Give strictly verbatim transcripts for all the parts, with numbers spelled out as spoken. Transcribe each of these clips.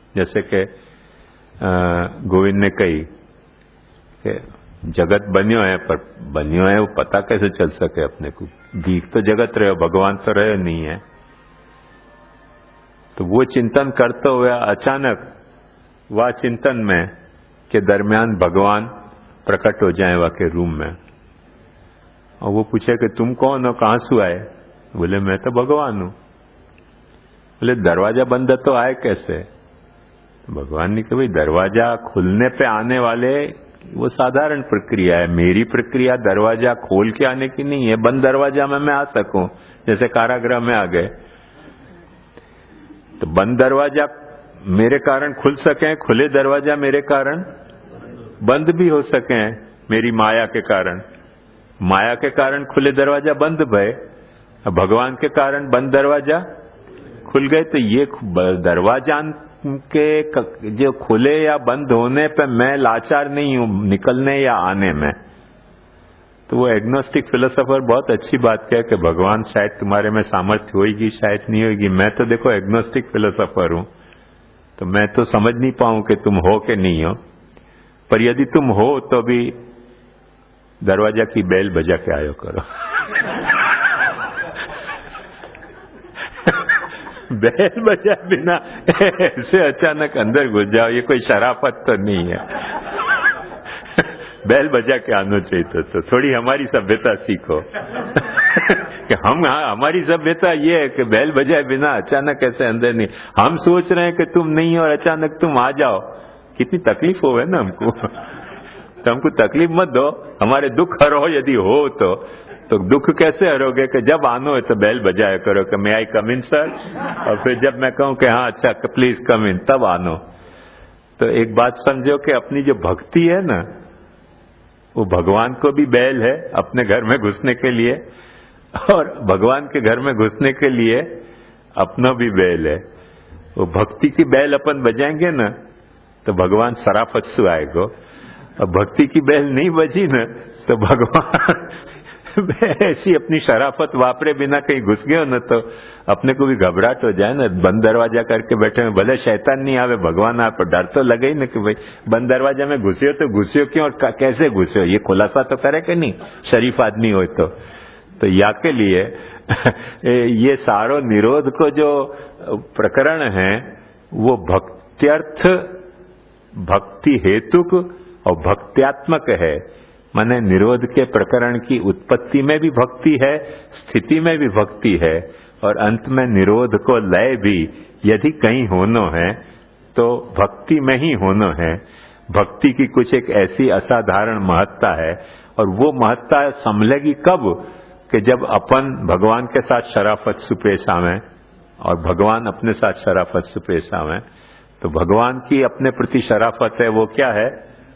जैसे कि गोविंद ने कही कि जगत बन्यो है, पर बन्यो है वो पता कैसे चल सके अपने को, दीख तो जगत रहे, भगवान तो रहे नहीं है। तो वो चिंतन करते हुए अचानक वह चिंतन में के दरमियान भगवान प्रकट हो जाए वह के रूम में, और वो पूछे कि तुम कौन हो, कहां से आए? बोले मैं तो भगवान हूं। बोले दरवाजा बंद तो आए कैसे? भगवान ने कहा भाई दरवाजा खुलने पे आने वाले वो साधारण प्रक्रिया है, मेरी प्रक्रिया दरवाजा खोल के आने की नहीं है। बंद दरवाजा में मैं आ सकूं, जैसे कारागृह में आ गए, तो बंद दरवाजा मेरे कारण खुल सके, खुले दरवाजा मेरे कारण बंद भी हो सके, मेरी माया के कारण। माया के कारण खुले दरवाजा बंद भय, भगवान के कारण बंद दरवाजा खुल गए। तो ये दरवाजा के जो खुले या बंद होने पे मैं लाचार नहीं हूं, निकलने या आने में। तो वो एग्नोस्टिक फिलोसोफर बहुत अच्छी बात कहे कि भगवान शायद तुम्हारे में सामर्थ्य होगी, शायद नहीं होगी। मैं तो देखो एग्नोस्टिक फिलोसोफर हूं, तो मैं तो समझ नहीं पाऊं कि तुम हो कि नहीं हो, पर यदि तुम हो तो भी दरवाजा की बेल बजा के आयो करो। बेल बजा बिना ऐसे अचानक अंदर घुस जाओ, ये कोई शराफत तो नहीं है। बेल बजा के आना चाहिए। तो, तो थोड़ी हमारी सभ्यता सीखो। कि हम हाँ, हमारी सभ्यता ये है कि बेल बजाए बिना अचानक ऐसे अंदर नहीं। हम सोच रहे हैं कि तुम नहीं हो और अचानक तुम आ जाओ, कितनी तकलीफ हो है ना हमको। तो हमको तकलीफ मत दो, हमारे दुख हरो यदि हो तो। तो दुख कैसे हरोगे कि जब आनो है तो बेल बजाया करो कि मैं आई कम इन सर, और फिर जब मैं कहूं कि हाँ अच्छा प्लीज कम इन, तब आनो। तो एक बात समझो कि अपनी जो भक्ति है ना, वो भगवान को भी बैल है अपने घर में घुसने के लिए, और भगवान के घर में घुसने के लिए अपना भी बैल है। वो भक्ति की बैल अपन बजाएंगे ना तो भगवान सराफत से आएगा, और भक्ति की बैल नहीं बजी ना तो भगवान ऐसी अपनी शराफत वापरे बिना कहीं घुस गए ना तो अपने को भी घबराहट हो जाए ना। बंद दरवाजा करके बैठे में भले शैतान नहीं आवे, भगवान आप, डर तो लगे ही ना कि भाई बंद दरवाजा में घुसे हो तो घुसे हो क्यों और कैसे घुसे हो, ये खुलासा तो करे कि नहीं, शरीफ आदमी हो तो। तो या के लिए ये सारो निरोध को जो प्रकरण है वो भक्त्यर्थ, भक्ति हेतुक और भक्त्यात्मक है। माने निरोध के प्रकरण की उत्पत्ति में भी भक्ति है, स्थिति में भी भक्ति है, और अंत में निरोध को लय भी यदि कहीं होना है तो भक्ति में ही होना है। भक्ति की कुछ एक ऐसी असाधारण महत्ता है, और वो महत्ता संभलेगी कब कि जब अपन भगवान के साथ शराफत से पेश आवे और भगवान अपने साथ शराफत से पेश आवे। तो भगवान की अपने प्रति शराफत है, वो क्या है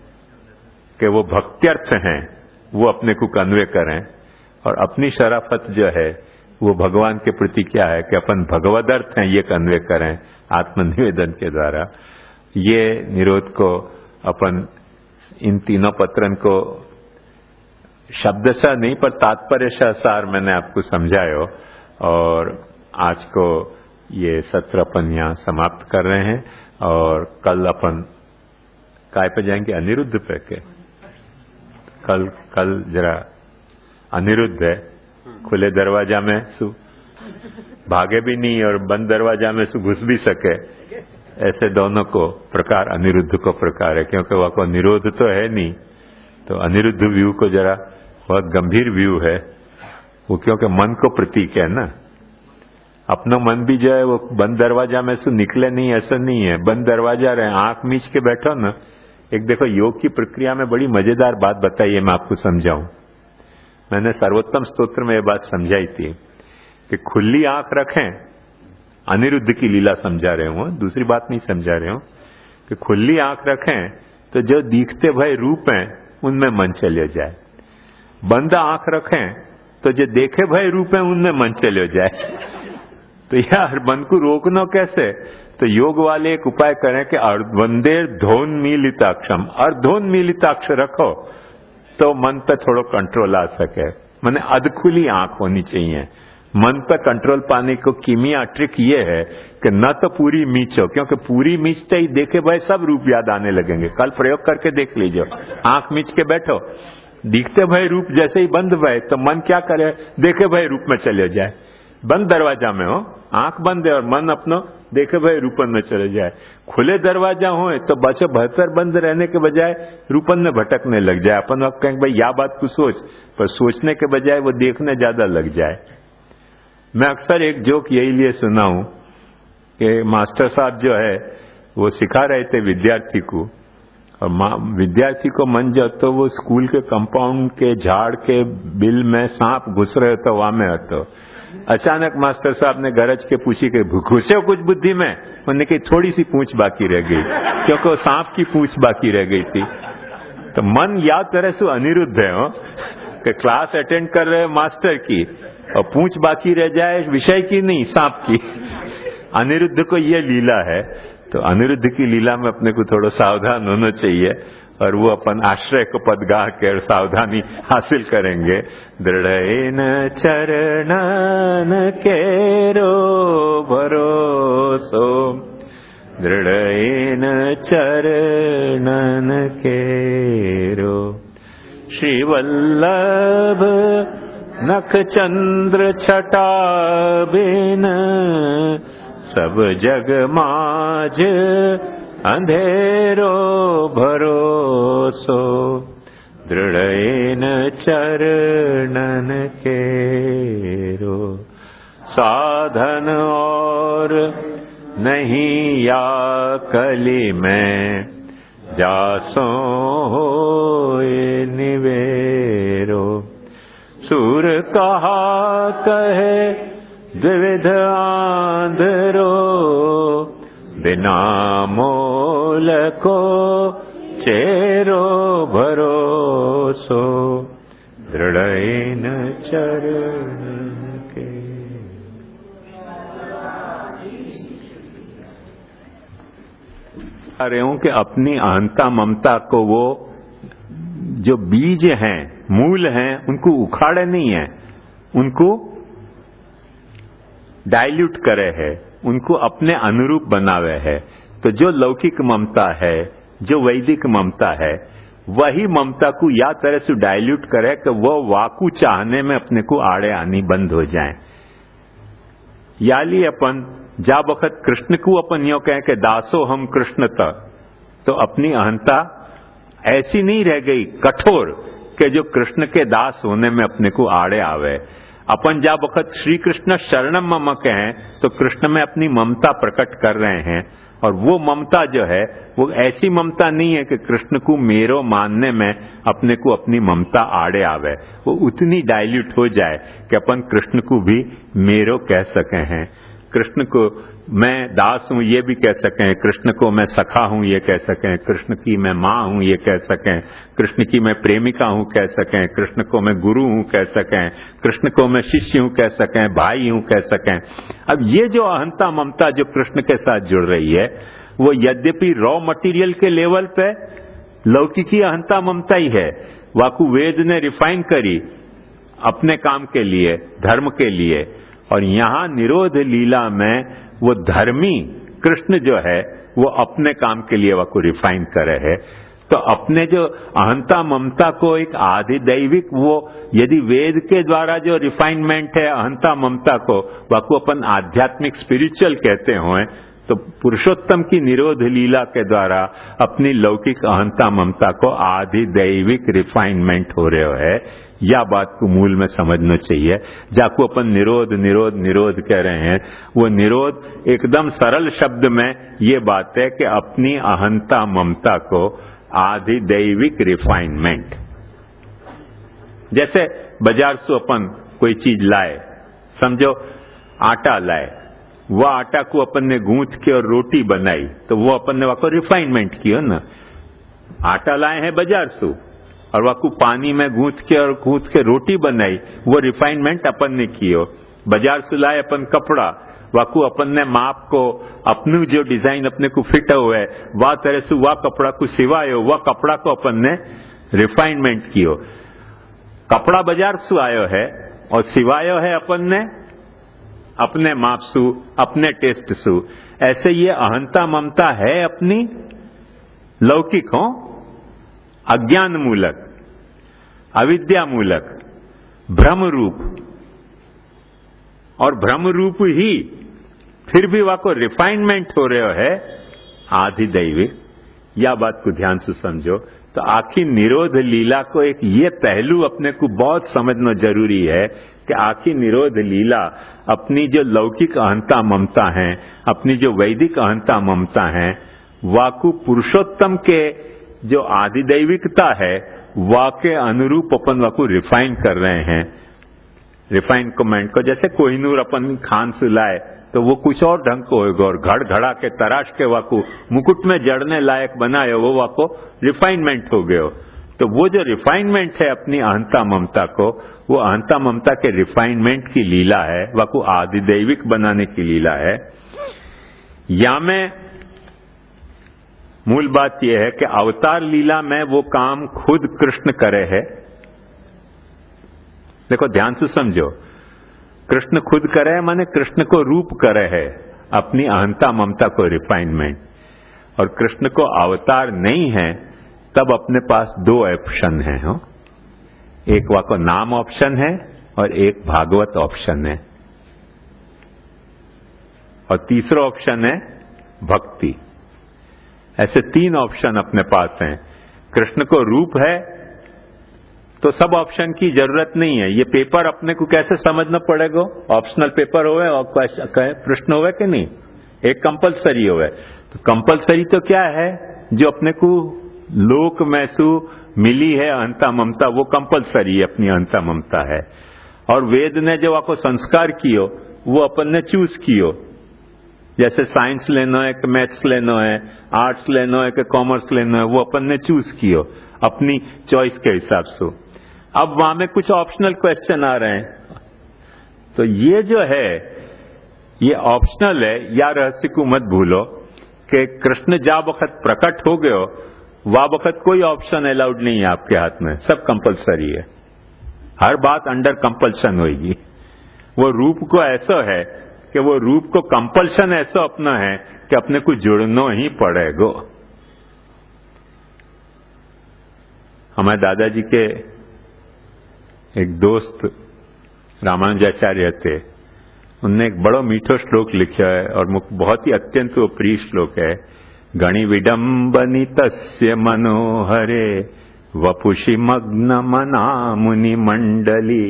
कि वो भक्त्यर्थ हैं, वो अपने को कन्वे करें, और अपनी शराफत जो है वो भगवान के प्रति क्या है कि अपन भगवदर्थ हैं ये कन्वे करें आत्मनिवेदन के द्वारा। ये निरोध को अपन इन तीनों पत्रन को शब्दशः नहीं पर तात्पर्यशः सार मैंने आपको समझायो, और आज को ये सत्र अपन यहाँ समाप्त कर रहे हैं, और कल अपन काय पे जाएंगे, अनिरुद्ध पे के कल कल जरा अनिरुद्ध है, खुले दरवाजा में सु भागे भी नहीं और बंद दरवाजा में सु घुस भी सके, ऐसे दोनों को प्रकार अनिरुद्ध को प्रकार है, क्योंकि वह को निरोध तो है नहीं। तो अनिरुद्ध व्यू को जरा बहुत गंभीर व्यू है वो, क्योंकि मन को प्रतीक है ना। अपना मन भी जो है वो बंद दरवाजा में से निकले नहीं, ऐसा नहीं है, बंद दरवाजा रहे, आंख मीच के बैठो ना। एक देखो योग की प्रक्रिया में बड़ी मजेदार बात बताइए, मैं आपको समझाऊं। मैंने सर्वोत्तम स्तोत्र में ये बात समझाई थी कि खुली आंख रखें, अनिरुद्ध की लीला समझा रहे हूं, दूसरी बात नहीं समझा रहे हूं, कि खुली आंख रखें तो जो दिखते भय रूप हैं उनमें मन चले जाए, बंद आंख रखें तो जो देखे भय रूप हैं उनमें मन चले जाए। तो यार मन को रोकना कैसे? तो योग वाले एक उपाय करें कि वंदेर धोन्मीलिताक्षम, अर्धोन्मीलिताक्ष रखो तो मन पे थोड़ा कंट्रोल आ सके। माने अधखुली आंख होनी चाहिए, मन पर कंट्रोल पाने को कीमिया ट्रिक ये है कि न तो पूरी मीचो, क्योंकि पूरी मीचते ही देखे भाई सब रूप याद आने लगेंगे। कल प्रयोग करके देख लीजिए, आंख मीच के बैठो, दिखते भाई रूप जैसे ही बंद भय तो मन क्या करे, देखे भाई रूप में चले जाए। बंद दरवाजा में हो, आंख बंद है और मन अपनो देखे भाई रूपन में चले जाए। खुले दरवाजा हो तो बच्चे बेहतर बंद रहने के बजाय रूपन में भटकने लग जाए। अपन आप कहेंगे भाई या बात को सोच, पर सोचने के बजाय वो देखने ज्यादा लग जाए। मैं अक्सर एक जोक यही लिए सुना हूं कि मास्टर साहब जो है वो सिखा रहे थे विद्यार्थी को, और विद्यार्थी को मन जो तो वो स्कूल के कंपाउंड के झाड़ के बिल में सांप घुस रहे तो वहां में हतो। अचानक मास्टर साहब ने गरज के पूछी कि घुसे हो कुछ बुद्धि में? उन्होंने कही थोड़ी सी पूंछ बाकी रह गई, क्योंकि वो सांप की पूंछ बाकी रह गई थी। तो मन या तरह से अनिरुद्ध है हो कि क्लास अटेंड कर रहे मास्टर की और पूंछ बाकी रह जाए विषय की नहीं, सांप की। अनिरुद्ध को ये लीला है, तो अनिरुद्ध की लीला में अपने को थोड़ा सावधान होना चाहिए और वो अपन आश्रय को पदगाह के सावधानी हासिल करेंगे। दृढ़ेन चरणन केरो भरोसो, दृढ़ेन चरणन केरो, श्रीवल्लभ नख चंद्र छटा बिन, सब जग माझ अंधेरो भरोसो, दृढ़ेन चरणन केरो। साधन और नहीं या कली में, जासो होए निवेरो। सूर कहा कहे द्विविध आंधरो, बिना मोल को चेरो भरोसो, दृढ़ेन चरण के। अरे हूं कि अपनी अहंता ममता को वो जो बीज हैं, मूल हैं, उनको उखाड़े नहीं है, उनको डाइल्यूट करे है, उनको अपने अनुरूप बनावे है। तो जो लौकिक ममता है, जो वैदिक ममता है, वही ममता को या तरह से डाइल्यूट करे कि वो वाकु चाहने में अपने को आड़े आनी बंद हो जाए। याली अपन जा वक्त कृष्ण को अपन यो कहें कि दासो हम कृष्ण त, तो अपनी अहंता ऐसी नहीं रह गई कठोर कि जो कृष्ण के दास होने में अपने को आड़े आवे। अपन जा वक्त श्री कृष्ण शरणम मम कहें तो कृष्ण में अपनी ममता प्रकट कर रहे हैं, और वो ममता जो है वो ऐसी ममता नहीं है कि कृष्ण को मेरो मानने में अपने को अपनी ममता आड़े आवे। वो उतनी डाइल्यूट हो जाए कि अपन कृष्ण को भी मेरो कह सके हैं, कृष्ण को मैं दास हूं ये भी कह सकें, कृष्ण को मैं सखा हूं ये कह सकें, कृष्ण की मैं मां हूं ये कह सकें, कृष्ण की मैं प्रेमिका हूं कह सकें, कृष्ण को मैं गुरु हूं कह सकें, कृष्ण को मैं शिष्य हूं कह सकें, भाई हूं कह सकें। अब ये जो अहंता ममता जो कृष्ण के साथ जुड़ रही है, वो यद्यपि रॉ मटेरियल के लेवल पे लौकिकी अहंता ममता ही है, वाकु वेद ने रिफाइन करी अपने काम के लिए, धर्म के लिए, और यहां निरोध लीला में वो धर्मी कृष्ण जो है वो अपने काम के लिए वाकु रिफाइन करे है। तो अपने जो अहंता ममता को एक आधिदैविक, वो यदि वेद के द्वारा जो रिफाइनमेंट है अहंता ममता को वाकु अपन आध्यात्मिक स्पिरिचुअल कहते हुए, तो पुरुषोत्तम की निरोध लीला के द्वारा अपनी लौकिक अहंता ममता को आधिदैविक रिफाइनमेंट हो रहे है। या बात को मूल में समझना चाहिए। जाको अपन निरोध निरोध निरोध कह रहे हैं, वो निरोध एकदम सरल शब्द में ये बात है कि अपनी अहंता ममता को आधिदैविक रिफाइनमेंट। जैसे बाजार से अपन कोई चीज लाए, समझो आटा लाए, वह आटा को अपन ने गूंथ के और रोटी बनाई, तो वो अपन ने वाको रिफाइनमेंट किया ना। आटा लाए हैं बाजार से और वाकू पानी में गूंथ के और गूंथ के रोटी बनाई, वो रिफाइनमेंट अपन ने कियो। बाजार से लाए अपन कपड़ा, वाकू अपन ने माप को अपनी जो डिजाइन अपने को फिट हुए वह तरह से वह कपड़ा को सिवायो, वह कपड़ा को अपन ने रिफाइनमेंट कियो। कपड़ा बाजार से आयो है और सिवायो है अपन ने अपने मापसू, अपने टेस्ट सु। ऐसे ये अहंता ममता है अपनी लौकिक हो, अज्ञान मूलक, अविद्या मूलक, भ्रम रूप, और भ्रम रूप ही फिर भी वहां को रिफाइनमेंट हो रहे है आधिदैविक। या बात को ध्यान से समझो। तो आखिर निरोध लीला को एक ये पहलू अपने को बहुत समझना जरूरी है कि आखिर निरोध लीला अपनी जो लौकिक अहंता ममता है, अपनी जो वैदिक अहंता ममता है, वाकु पुरुषोत्तम के जो आधिदैविकता है वाके अनुरूप अपन वाकु रिफाइन कर रहे हैं। रिफाइन कमेंट को जैसे कोहिनूर अपन खान से लाए तो वो कुछ और ढंग को होगा, और घड़ घड़ा के तराश के वाकु मुकुट में जड़ने लायक बनाए वो वाको रिफाइनमेंट हो गयो। तो वो जो रिफाइनमेंट है अपनी अहंता ममता को, वो अहंता ममता के रिफाइनमेंट की लीला है, वाकु आदिदैविक बनाने की लीला है। या में मूल बात यह है कि अवतार लीला में वो काम खुद कृष्ण करे है। देखो ध्यान से समझो, कृष्ण खुद करे माने कृष्ण को रूप करे है अपनी अहंता ममता को रिफाइनमेंट। और कृष्ण को अवतार नहीं है तब अपने पास दो ऑप्शन है हो, एक वाको नाम ऑप्शन है और एक भागवत ऑप्शन है, और तीसरा ऑप्शन है भक्ति। ऐसे तीन ऑप्शन अपने पास हैं। कृष्ण को रूप है तो सब ऑप्शन की जरूरत नहीं है। ये पेपर अपने को कैसे समझना पड़ेगा? ऑप्शनल पेपर होवे और प्रश्न होवे कि नहीं, एक कंपलसरी होवे। तो कंपलसरी तो क्या है, जो अपने को लोक मैसू मिली है अहंता ममता, वो कंपलसरी अपनी अहंता ममता है। और वेद ने जो आपको संस्कार कियो वो अपन ने चूज कियो। जैसे साइंस लेना है कि मैथ्स लेना है, आर्ट्स लेना है कि कॉमर्स लेना है, वो अपन ने चूज कियो अपनी चॉइस के हिसाब से। अब वहां में कुछ ऑप्शनल क्वेश्चन आ रहे हैं। तो ये जो है ये ऑप्शनल है। या रहस्य को मत भूलो कि कृष्ण जा वक्त प्रकट हो गयो वह वक्त कोई ऑप्शन अलाउड नहीं है आपके हाथ में, सब कंपलसरी है। हर बात अंडर कंपल्शन होगी। वो रूप को ऐसा है कि वो रूप को कंपल्शन ऐसा अपना है कि अपने को जुड़ना ही पड़ेगा। हमारे दादाजी के एक दोस्त रामानुजाचार्य थे, उनने एक बड़ा मीठो श्लोक लिखा है और बहुत ही अत्यंत वो प्रिय श्लोक है। गणि विडम्बनी तस्य मनोहरे वपुषि मग्न मना मुनि मंडली।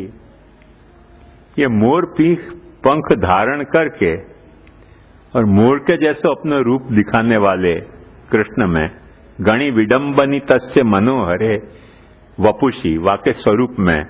ये मोर पीख पंख धारण करके और मोर के जैसे अपना रूप दिखाने वाले कृष्ण में गणि विडम्बनी तस्य मनोहरे वपुषी वाके स्वरूप में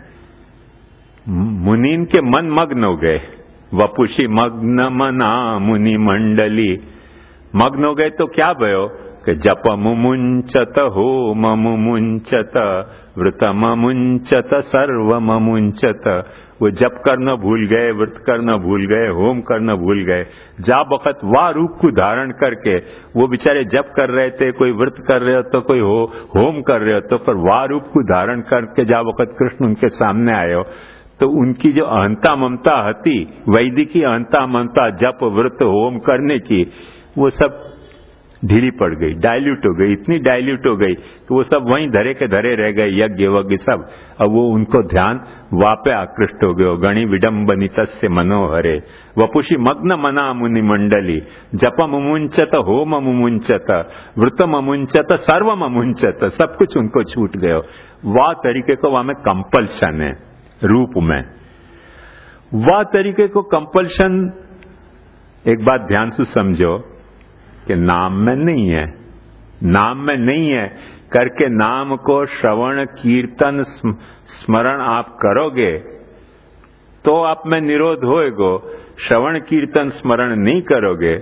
मुनीन के मन मग्न हो गए। वपुषी मग्न मना मुनि मंडली। मग्न हो गए तो क्या भयो कि जप मुमुंचत होम मुमुंचत व्रतम मुंचत सर्व मुंचत। वो जप करना भूल गए, व्रत करना भूल गए, होम करना भूल गए। जा वक्त वाह रूप को धारण करके वो बेचारे जप कर रहे थे, कोई व्रत कर रहे हो तो कोई हो होम कर रहे हो तो, पर वाह रूप को धारण करके जा वक्त कृष्ण उनके सामने आए हो तो उनकी जो अहंता ममता हती, वैदिकी अहंता ममता जप व्रत होम करने की, वो सब ढीली पड़ गई, डाइल्यूट हो गई, इतनी डाइल्यूट हो गई कि वो सब वहीं धरे के धरे रह गए, यज्ञ वज्ञ सब। अब वो उनको ध्यान वापे आकृष्ट हो गयो। गणि विडम्बनी तस्य मनोहरे वपुषि मग्न मना मुनि मंडली। जपम मुंचत होम मुंचत व्रतम मुंचत सर्वम मुंचत। सब कुछ उनको छूट गयो। वह तरीके को वहां में कंपल्शन है रूप में। वह तरीके को कंपल्शन एक बात ध्यान से समझो कि नाम में नहीं है। नाम में नहीं है करके नाम को श्रवण कीर्तन स्मरण आप करोगे तो आप में निरोध होएगो। श्रवण कीर्तन स्मरण नहीं करोगे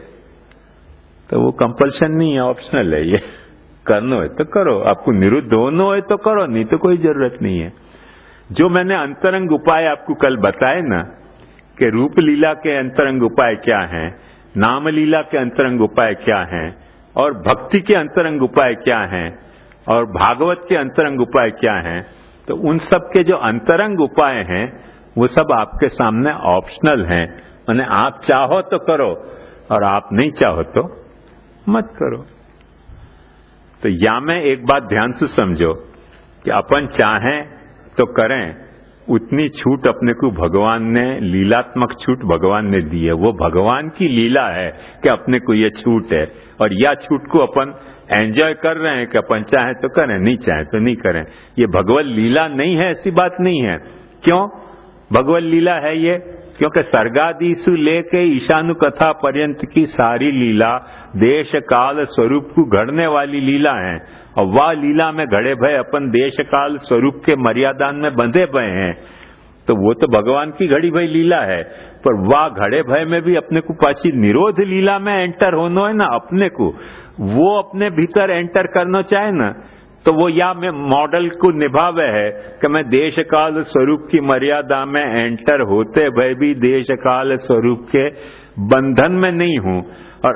तो वो कंपल्शन नहीं है, ऑप्शनल है। ये करना है तो करो, आपको निरुद्ध होना है तो करो, नहीं तो कोई जरूरत नहीं है। जो मैंने अंतरंग उपाय आपको कल बताए ना कि रूप लीला के अंतरंग उपाय क्या हैं, नाम लीला के अंतरंग उपाय क्या हैं, और भक्ति के अंतरंग उपाय क्या हैं, और भागवत के अंतरंग उपाय क्या हैं, तो उन सब के जो अंतरंग उपाय हैं वो सब आपके सामने ऑप्शनल हैं। અને आप चाहो तो करो और आप नहीं चाहो तो मत करो। तो या में एक बात ध्यान से समझो कि अपन चाहें तो करें, उतनी छूट अपने को भगवान ने, लीलात्मक छूट भगवान ने दी है। वो भगवान की लीला है कि अपने को ये छूट है, और या छूट को अपन एंजॉय कर रहे हैं कि अपन चाहें तो करें, नहीं चाहें तो नहीं करें। ये भगवत लीला नहीं है, ऐसी बात नहीं है। क्यों भगवत लीला है ये? क्योंकि सर्गादिशु लेके ईशानु कथा पर्यंत की सारी लीला देश काल स्वरूप को घड़ने वाली लीला है, और वह लीला में घड़े भय अपन देश काल स्वरूप के मर्यादान में बंधे भय हैं। तो वो तो भगवान की घड़ी भई लीला है, पर वह घड़े भय में भी अपने को पाची निरोध लीला में एंटर होना है ना, अपने को वो अपने भीतर एंटर करना चाहे ना, तो वो या में मॉडल को निभावे है कि मैं देश काल स्वरूप की मर्यादा में एंटर होते भय भी देश काल स्वरूप के बंधन में नहीं हूं।